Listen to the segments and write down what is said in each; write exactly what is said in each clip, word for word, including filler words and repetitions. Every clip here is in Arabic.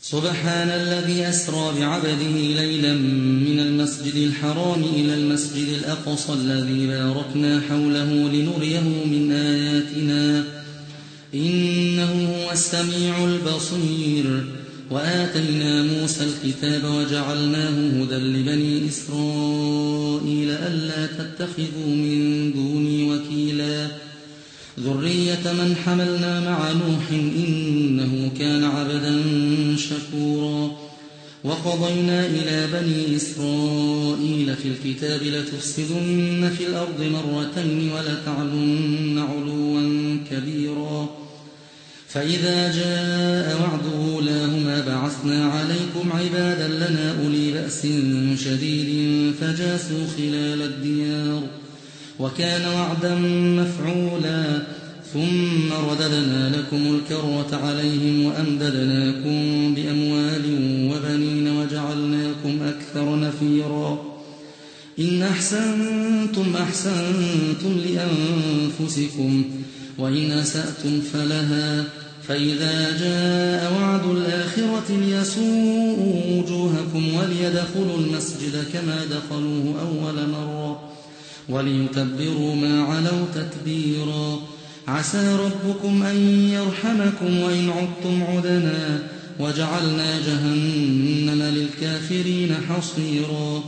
سبحان الذي أسرى بعبده ليلا من المسجد الحرام إلى المسجد الأقصى الذي باركنا حوله لنريه من آياتنا إنه هو السميع البصير. وآتينا موسى الكتاب وجعلناه هدى لبني إسرائيل ألا تتخذوا من دوني وكيلا ذرية من حملنا مع نوح إنه كان عبدا شكورا. وقضينا إلى بني إسرائيل في الكتاب لتفسدن في الأرض مرتين ولتعلن علوا كبيرا فإذا جاء وعد أولاهما بعثنا عليكم عبادا لنا أولي بأس شديد فجاسوا خلال الديار وكان وعدا مفعولا ثم رددنا لكم الكرة عليهم وأمددناكم بأموال وبنين وجعلناكم أكثر نفيرا. إن أحسنتم أحسنتم لأنفسكم وإن أسأتم فلها فإذا جاء وعد الآخرة ليسوءوا وجوهكم وليدخلوا المسجد كما دخلوه أول مرة وليتبروا ما علوا تتبيرا. عسى ربكم أن يرحمكم وإن عدتم عدنا وجعلنا جهنم للكافرين حصيرا.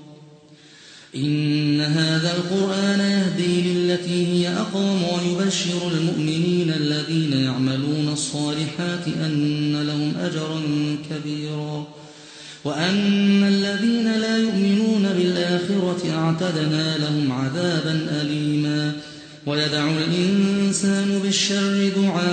إن هذا القرآن يهدي للتي هي أقوم ويبشر المؤمنين الذين يعملون الصالحات أن لهم أجرا كبيرا وأن الذين لا يؤمنون بالآخرة اعتدنا لهم عذابا أليما. ويدعو الإنسان بالشر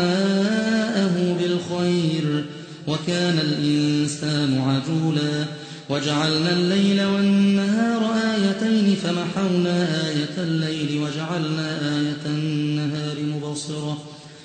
دعاءه بالخير وكان الإنسان عجولا. وجعلنا الليل والنهار آيتين فمحونا آية الليل وجعلنا آية النهار مبصرة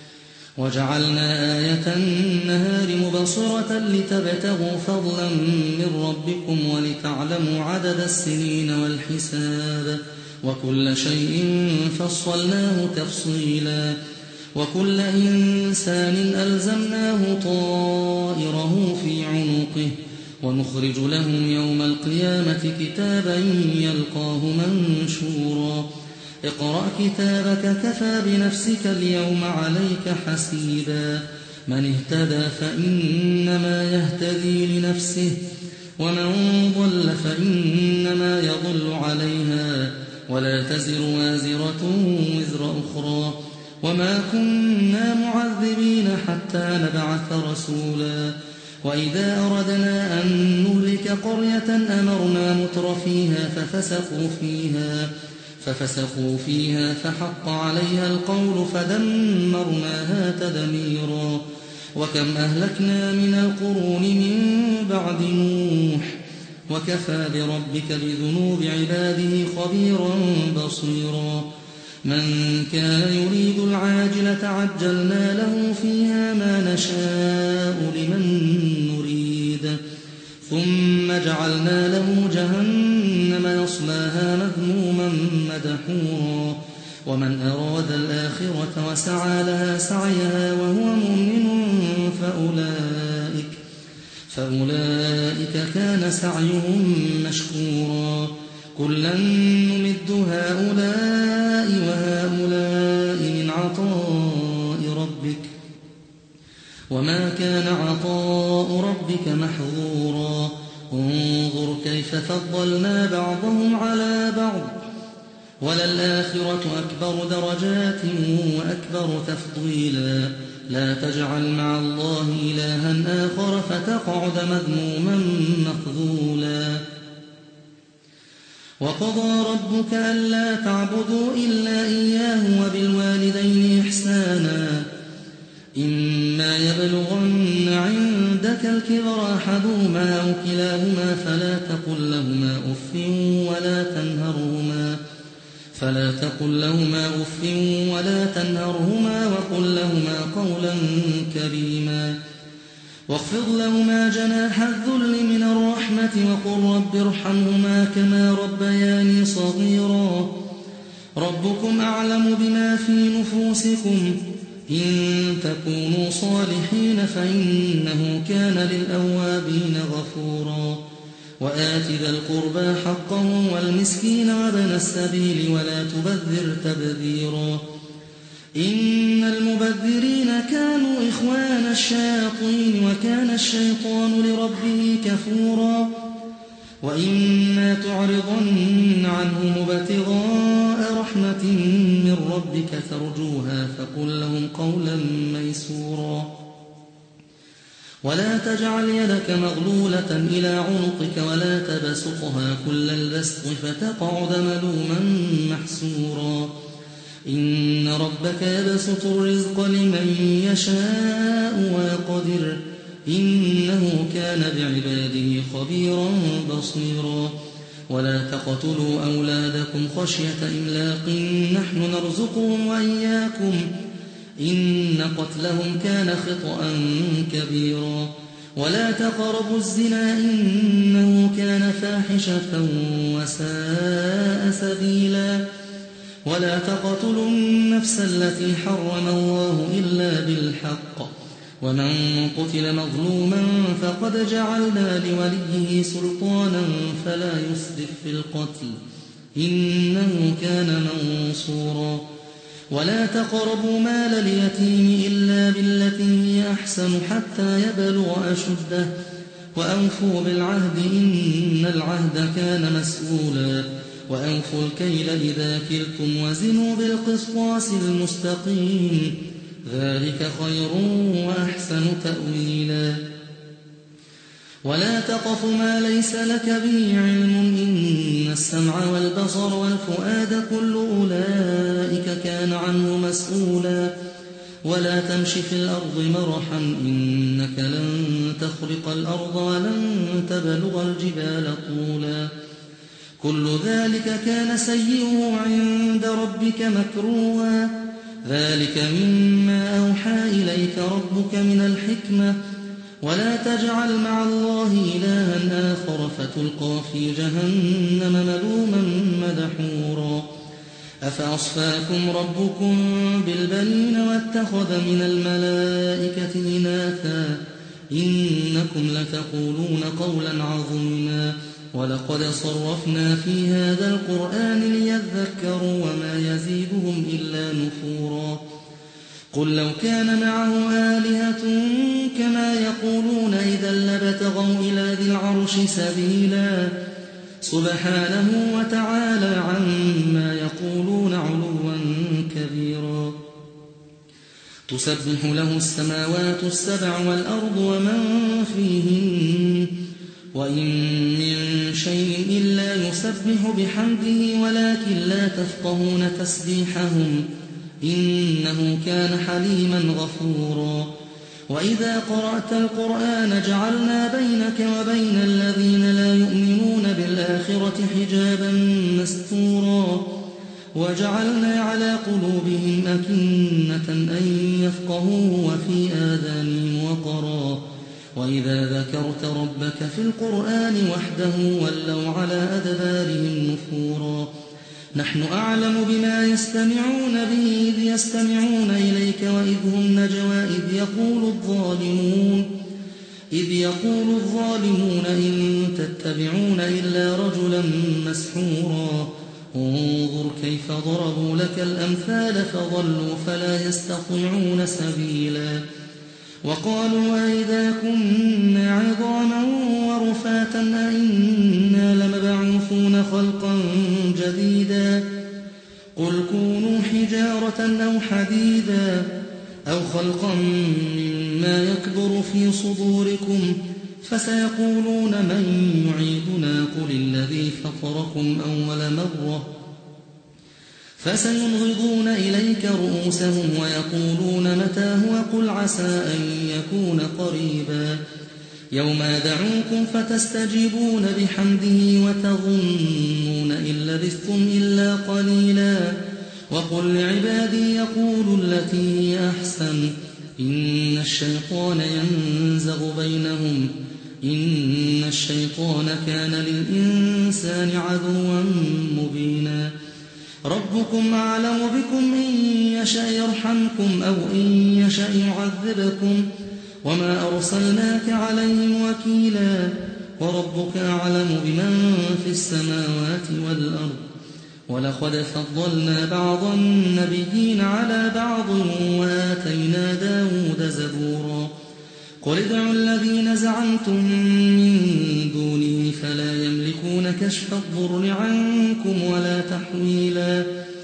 وجعلنا آية النهار مبصرة لتبتغوا فضلا من ربكم ولتعلموا عدد السنين والحساب وكل شيء فصلناه تفصيلا. وكل إنسان ألزمناه طائره في عنقه ونخرج لهم يوم القيامة كتابا يلقاه منشورا. اقرأ كتابك كفى بنفسك اليوم عليك حسيبا. من اهتدى فإنما يهتدي لنفسه ومن ضل فإنما يضل عليها ولا تزر وازرة وزر أخرى وما كنا معذبين حتى نبعث رسولا. وإذا أردنا أن نهلك قرية أمرنا متر فيها ففسقوا فيها ففسقوا فيها فحق عليها القول فدمرناها تدميرا. وكم أهلكنا من القرون من بعد نوح وكفى بربك بذنوب عباده خبيرا بصيرا. من كان يريد العاجلة عجلنا له فيها ما نشاء لمن نريد ثم جعلنا له جهنم يصلاها مذموما مدحورا. ومن أراد الآخرة وسعى لها سعيها وهو مؤمن فأولئك, فأولئك كان سعيهم مشكورا. كلا نمد هؤلاء وهؤلاء من عطاء ربك وما كان عطاء ربك محظورا. انظر كيف فضلنا بعضهم على بعض وللآخرة أكبر درجات وأكبر تفضيلا. لا تجعل مع الله إلها آخر فتقعد مذموما مخذولا. وقضى ربك ألا تعبدوا إلا إياه وبالوالدين إحسانا إما يبلغن عندك الكبر أحدهما أو كلاهما فلا تقل لهما أف ولا تنهرهما فلا تقل لهما أف ولا تنهرهما وقل لهما قولا كريما. واخفض لهما جناح الذل من الرحمة وقل رب ارحمهما كما ربياني صغيرا. ربكم أعلم بما في نفوسكم إن تكونوا صالحين فإنه كان للأوابين غفورا وآت ذا القربى حقه والمسكين وابن السبيل ولا تبذر تبذيرا إن المبذرين كانوا إخوان الشياطين وكان الشيطان لربه كفورا وإما تعرضن عنهم ابتغاء رحمة من ربك ترجوها فقل لهم قولا ميسورا ولا تجعل يدك مغلولة إلى عنقك ولا تبسطها كل البسط فتقعد ملوما محسورا إن ربك يبسط الرزق لمن يشاء ويقدر إنه كان بعباده خبيرا بصيرا ولا تقتلوا أولادكم خشية إملاق نحن نرزقهم وإياكم إن قتلهم كان خطأ كبيرا ولا تقربوا الزنا إنه كان فاحشة وساء سبيلا ولا تقتلوا النفس التي حرم الله إلا بالحق ومن قتل مظلوما فقد جعلنا لوليه سلطانا فلا يسرف في القتل إنه كان منصورا ولا تقربوا مال اليتيم إلا بالتي هي أحسن حتى يبلغ أشده وأوفوا بالعهد إن العهد كان مسؤولا وأوفوا الكيل إذا كلتم وزنوا بالقسطاس المستقيم ذلك خير وأحسن تأويلا ولا تقف ما ليس لك به علم إن السمع والبصر والفؤاد كل أولئك كان عنه مسؤولا ولا تمش في الأرض مرحا إنك لن تخرق الأرض ولن تبلغ الجبال طولا كل ذلك كان سيئه عند ربك مكروها ذلك مما أوحى إليك ربك من الحكمة ولا تجعل مع الله إلها آخر فتلقى في جهنم ملوما مدحورا أفأصفاكم ربكم بالبنين واتخذ من الملائكة إناثا إنكم لتقولون قولا عظيما ولقد صرفنا في هذا القرآن ليذكروا وما يزيدهم إلا نفورا قل لو كان معه آلهة كما يقولون إذا لابتغوا إلى ذي العرش سبيلا سبحانه وتعالى عما يقولون علوا كبيرا تسبح له السماوات السبع والأرض ومن فيهن وإن من شيء إلا يسبح بحمده ولكن لا تفقهون تسبيحهم إنه كان حليما غفورا وإذا قرأت القرآن جعلنا بينك وبين الذين لا يؤمنون بالآخرة حجابا مستورا وجعلنا على قلوبهم أكنة أن يفقهوه وفي آذانهم وقرا وإذا ذكرت ربك في القرآن وحده ولوا على أدبارهم نفورا نحن أعلم بما يستمعون به إذ يستمعون إليك وإذ هم نجوى إذ يقول الظالمون إذ يقول الظالمون إن تتبعون إلا رجلا مسحورا انظر كيف ضربوا لك الأمثال فضلوا فلا يستطيعون سبيلا وقالوا أئذا كنا عظاما ورفاتا أئنا لمبعوثون خلقا جديدا قل كونوا حجارة أو حديدا أو خلقا مما يكبر في صدوركم فسيقولون من يعيدنا قل الذي فطركم أول مرة فسينغضون إليك رؤوسهم ويقولون متى هو قل عسى أن يكون قريبا يوم يدعوكم فتستجيبون بحمده وتظنون إن لبثتم إلا قليلا وقل لعبادي يقولوا التي هي أحسن إن الشيطان ينزغ بينهم إن الشيطان كان للإنسان عدوا مبينا ربكم أعلم بكم إن يشأ يرحمكم أو إن يشأ يعذبكم وما أرسلناك عليهم وكيلا وربك أعلم بمن في السماوات والأرض ولقد فضلنا بعض النبيين على بعض وآتينا داود زبورا قل ادعوا الذين زعمتم من دونه فلا يملكون كشف الضر عنكم ولا تحويلا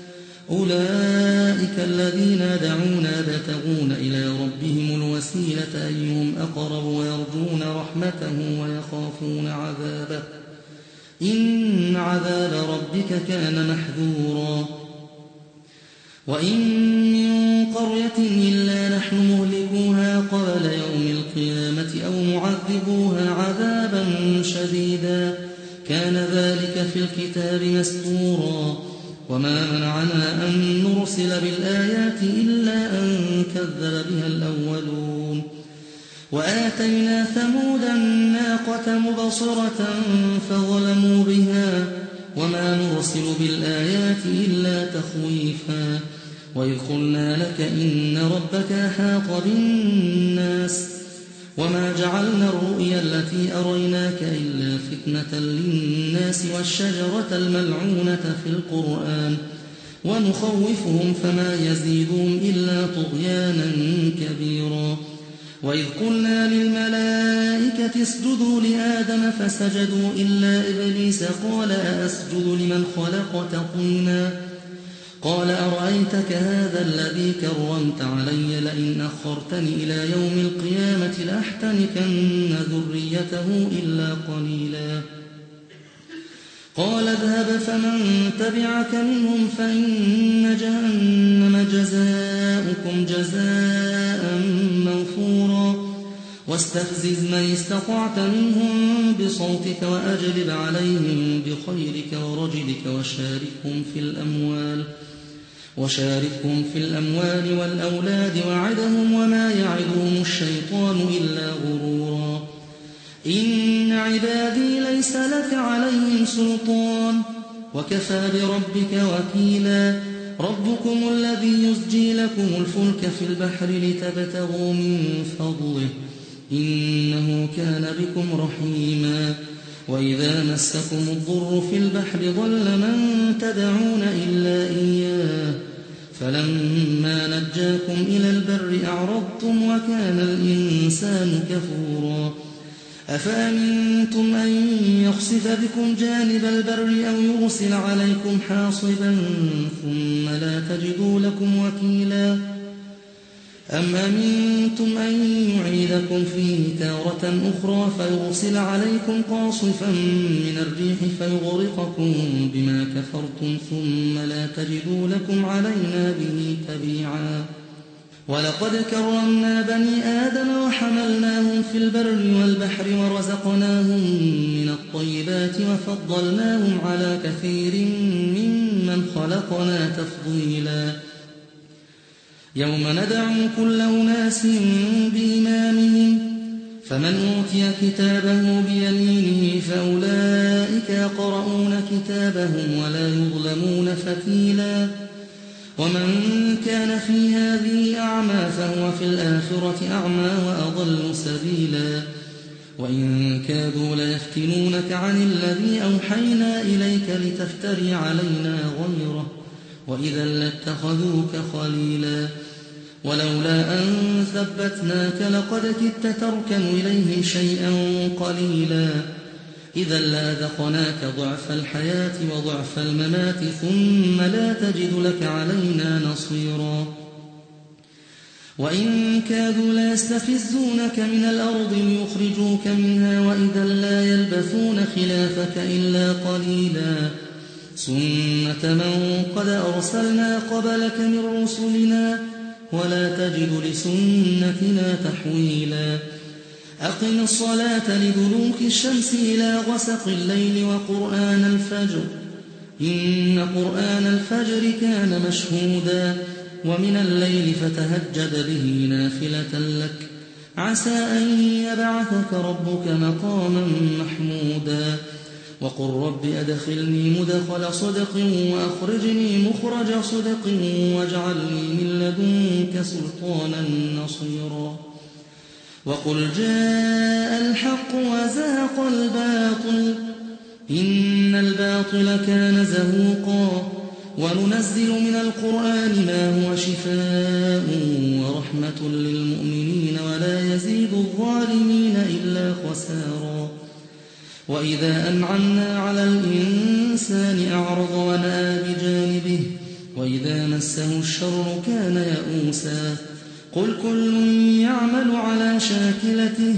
أولئك الذين يدعون يبتغون إلى ربهم الوسيلة أيهم أقرب ويرجون رحمته ويخافون عذابه إن عذاب ربك كان محذورا وإن من قرية إلا نحن مهلكوها قبل يوم القيامة أو معذبوها عذابا شديدا كان ذلك في الكتاب مسطورا وما منعنا أن نرسل بالآيات إلا أن كذب بها الأولون وآتينا ثمود الناقة مبصرة فظلموا بها وما نرسل بالآيات إلا تخويفا وإذ قلنا لك إن ربك أحاط بالناس وما جعلنا الرؤيا التي أريناك إلا فتنة للناس والشجرة الملعونة في القرآن ونخوفهم فما يزيدهم إلا طغيانا كبيرا وإذ قلنا للملائكة اسجدوا لآدم فسجدوا إلا إبليس قال أسجد لمن خلقت طينا قال أرأيتك هذا الذي كرمت علي لئن أخرتني إلى يوم القيامة لأحتنكن ذريته إلا قليلا قال اذهب فمن تبعك منهم فإن جهنم جزاؤكم جزاء موفورا واستفزز من استطعت منهم بصوتك وأجلب عليهم بخيرك ورجلك وشاركهم في الأموال وشاركهم في الأموال والأولاد وعدهم وما يعدهم الشيطان إلا غرورا إن عبادي ليس لك عليهم سلطان وكفى بربك وكيلا ربكم الذي يزجي لكم الفلك في البحر لتبتغوا من فضله إنه كان بكم رحيما وإذا مسكم الضر في البحر ضل من تدعون إلا إياه فلما نجاكم إلى البر أعرضتم وكان الإنسان كفورا أفأمنتم أن يخسف بكم جانب البر أو يرسل عليكم حاصبا ثم لا تجدوا لكم وكيلا أم أمنتم أن يعيدكم فيه تارة أخرى فيرسل عليكم قاصفا من الريح فيغرقكم بما كفرتم ثم لا تجدوا لكم علينا به تبيعا ولقد كرمنا بني آدم وحملناهم في البر والبحر ورزقناهم من الطيبات وفضلناهم على كثير ممن خلقنا تفضيلا يوم ندعو كل أناس بإمامهم فمن أوتي كتابه بيمينه فأولئك يقرؤون كتابهم ولا يظلمون فتيلا ومن كان في هذه أعمى فهو في الآخرة أعمى وأضل سبيلا وإن كادوا ليفتنونك عن الذي أوحينا إليك لتفتري علينا غيره وإذا لاتخذوك خليلا ولولا أن ثبتناك لقد كدت تركن إليه شيئا قليلا إذا لأذقناك ضعف الحياة وضعف الممات ثم لا تجد لك علينا نصيرا وإن كادوا ليستفزونك من الأرض ليخرجوك منها وإذا لا يلبثون خلافك إلا قليلا سنة من قد أرسلنا قبلك من رسلنا ولا تجد لسنتنا تحويلا أقم الصلاة لدلوك الشمس إلى غسق الليل وقرآن الفجر إن قرآن الفجر كان مشهودا ومن الليل فتهجد به نافلة لك عسى أن يبعثك ربك مقاما محمودا وقل رب أدخلني مدخل صدق وأخرجني مخرج صدق واجعل لي من لدنك سلطانا نصيرا وقل جاء الحق وزهق الباطل إن الباطل كان زهوقا وننزل من القرآن ما هو شفاء ورحمة للمؤمنين ولا يزيد الظالمين إلا خسارا وإذا أنعمنا على الإنسان أعرض ونأى بجانبه وإذا مسه الشر كان يئوسا قل كل يعمل على شاكلته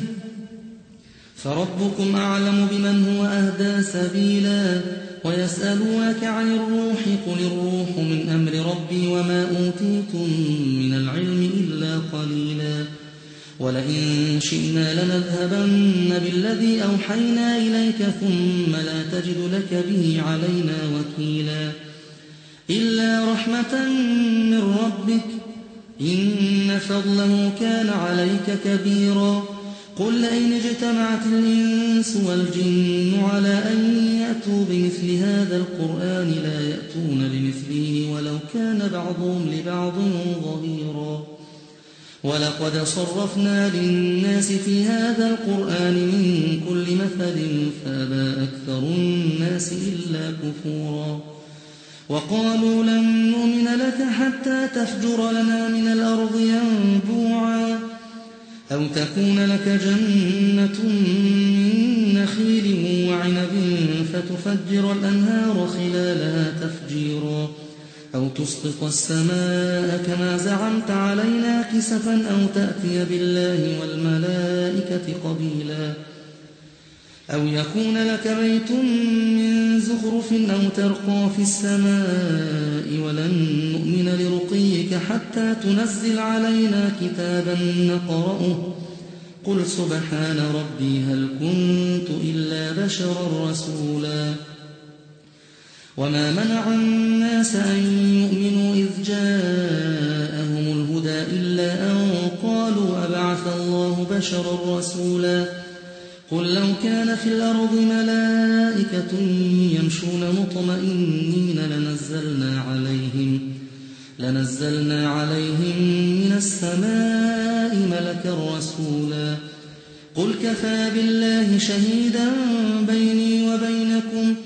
فربكم أعلم بمن هو أهدى سبيلا ويسألونك عن الروح قل الروح من أمر ربي وما أوتيتم من العلم إلا قليلا ولئن شئنا لنذهبن بالذي أوحينا إليك ثم لا تجد لك به علينا وكيلا إلا رحمة من ربك إن فضله كان عليك كبيرا قل لئن اجتمعت الإنس والجن على أن يأتوا بمثل هذا القرآن لا يأتون بمثله ولو كان بعضهم لبعض ظهيرا ولقد صرفنا للناس في هذا القرآن من كل مثل فأبى أكثر الناس إلا كفورا وقالوا لن نؤمن لك حتى تفجر لنا من الأرض ينبوعا أو تكون لك جنة من نخيل وعنب فتفجر الأنهار خلالها تفجيرا أو تسقط السماء كما زعمت علينا كسفا أو تأتي بالله والملائكة قبيلا أو يكون لك بيت من زخرف أو ترقى في السماء ولن نؤمن لرقيك حتى تنزل علينا كتابا نقرأه قل سبحان ربي هل كنت إلا بشرا رسولا وما منع الناس أن يؤمنوا إذ جاءهم الهدى إلا أن قالوا أبعث الله بشرا رسولا قل لو كان في الأرض ملائكة يمشون مطمئنين لنزلنا عليهم لنزلنا عليهم من السماء ملكا رسولا قل كفى بالله شهيدا بيني وبينكم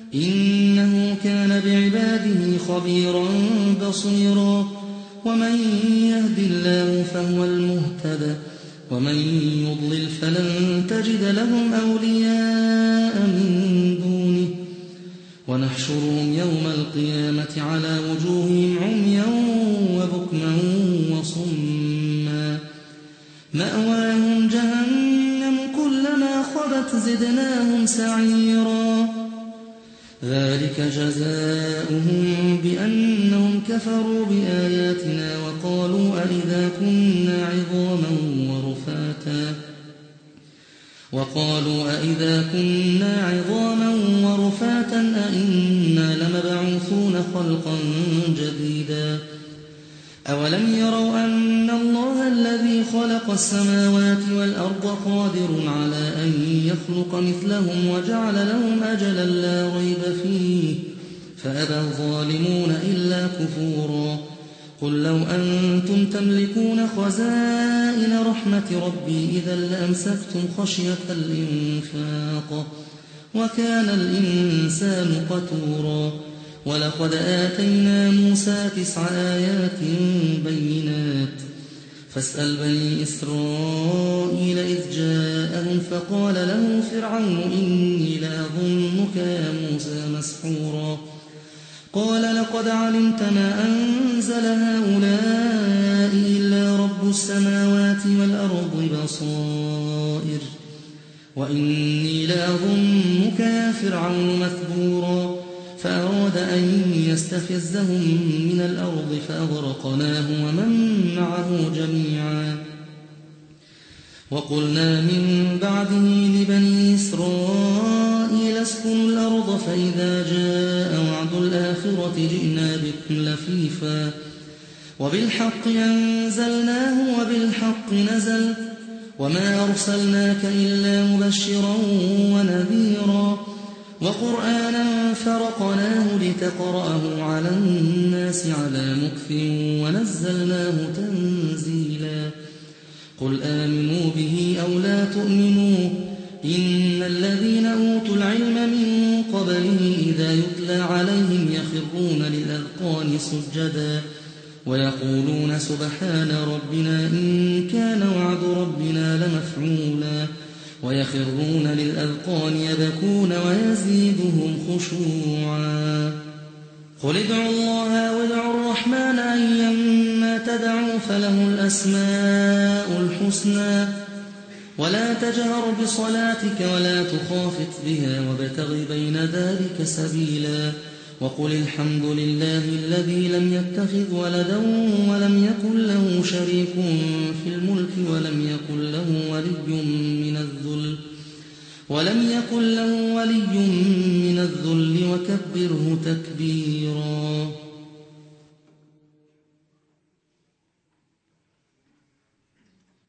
إنه كان بعباده خبيرا بصيرا ومن يهد الله فهو المهتد ومن يضلل فلن تجد لهم أولياء من دونه ونحشرهم يوم القيامة على وجوههم عميا وبكما وصما مأواهم جهنم كلما خبت زدناهم سعيرا ذلك جزاؤهم بأنهم كفروا بآياتنا وقالوا أئذا كنا عظاما ورفاتا وقالوا أئذا كنا عظاما ورفاتا أئنا لمبعوثون خلقا جديدا أولم يروا أن الله الذي خلق السماوات والأرض قادر على أن يخلق مثلهم وجعل لهم أجلا لا ريب فيه فأبى الظالمون إلا كفورا قل لو أنتم تملكون خزائن رحمة ربي إذا لأمسكتم خشية الإنفاق وكان الإنسان قتورا ولقد آتينا موسى تسع آيات بينات فاسأل بني إسرائيل إذ جاءهم فقال له فرعون إني لأظنك يا موسى مسحورا قال لقد علمت ما أنزل هؤلاء إلا رب السماوات والأرض بصائر وإني لأظنك يا فرعون مثبورا فأراد أن يستفزهم من الأرض فأغرقناه ومن معه جميعا وقلنا من بعده لبني إسرائيل اسكنوا الأرض فإذا جاء وعد الآخرة جئنا بكم لفيفا وبالحق أنزلناه وبالحق نزل وما أرسلناك إلا مبشرا ونذيرا وقرآنا فرقناه لتقرأه على الناس على مكث ونزلناه تنزيلا قل آمنوا به أو لا تؤمنوا إن الذين أوتوا العلم من قبله إذا يتلى عليهم يخرون للأذقان سجدا ويقولون سبحان ربنا إن كان وعد ربنا لمفعولا ويخرون للأذقان يبكون ويزيدهم خشوعا قل ادعوا الله وادعوا الرحمن أيما تدعوا فله الأسماء الحسنى ولا تجهر بصلاتك ولا تخافت بها وابتغ بين ذلك سبيلا وقل الحمد لله الذي لم يتخذ ولدا ولم يكن له شريك في الملك ولم يكن له ولي من الذل ولم يكن له ولي من الذل وكبره تكبيرا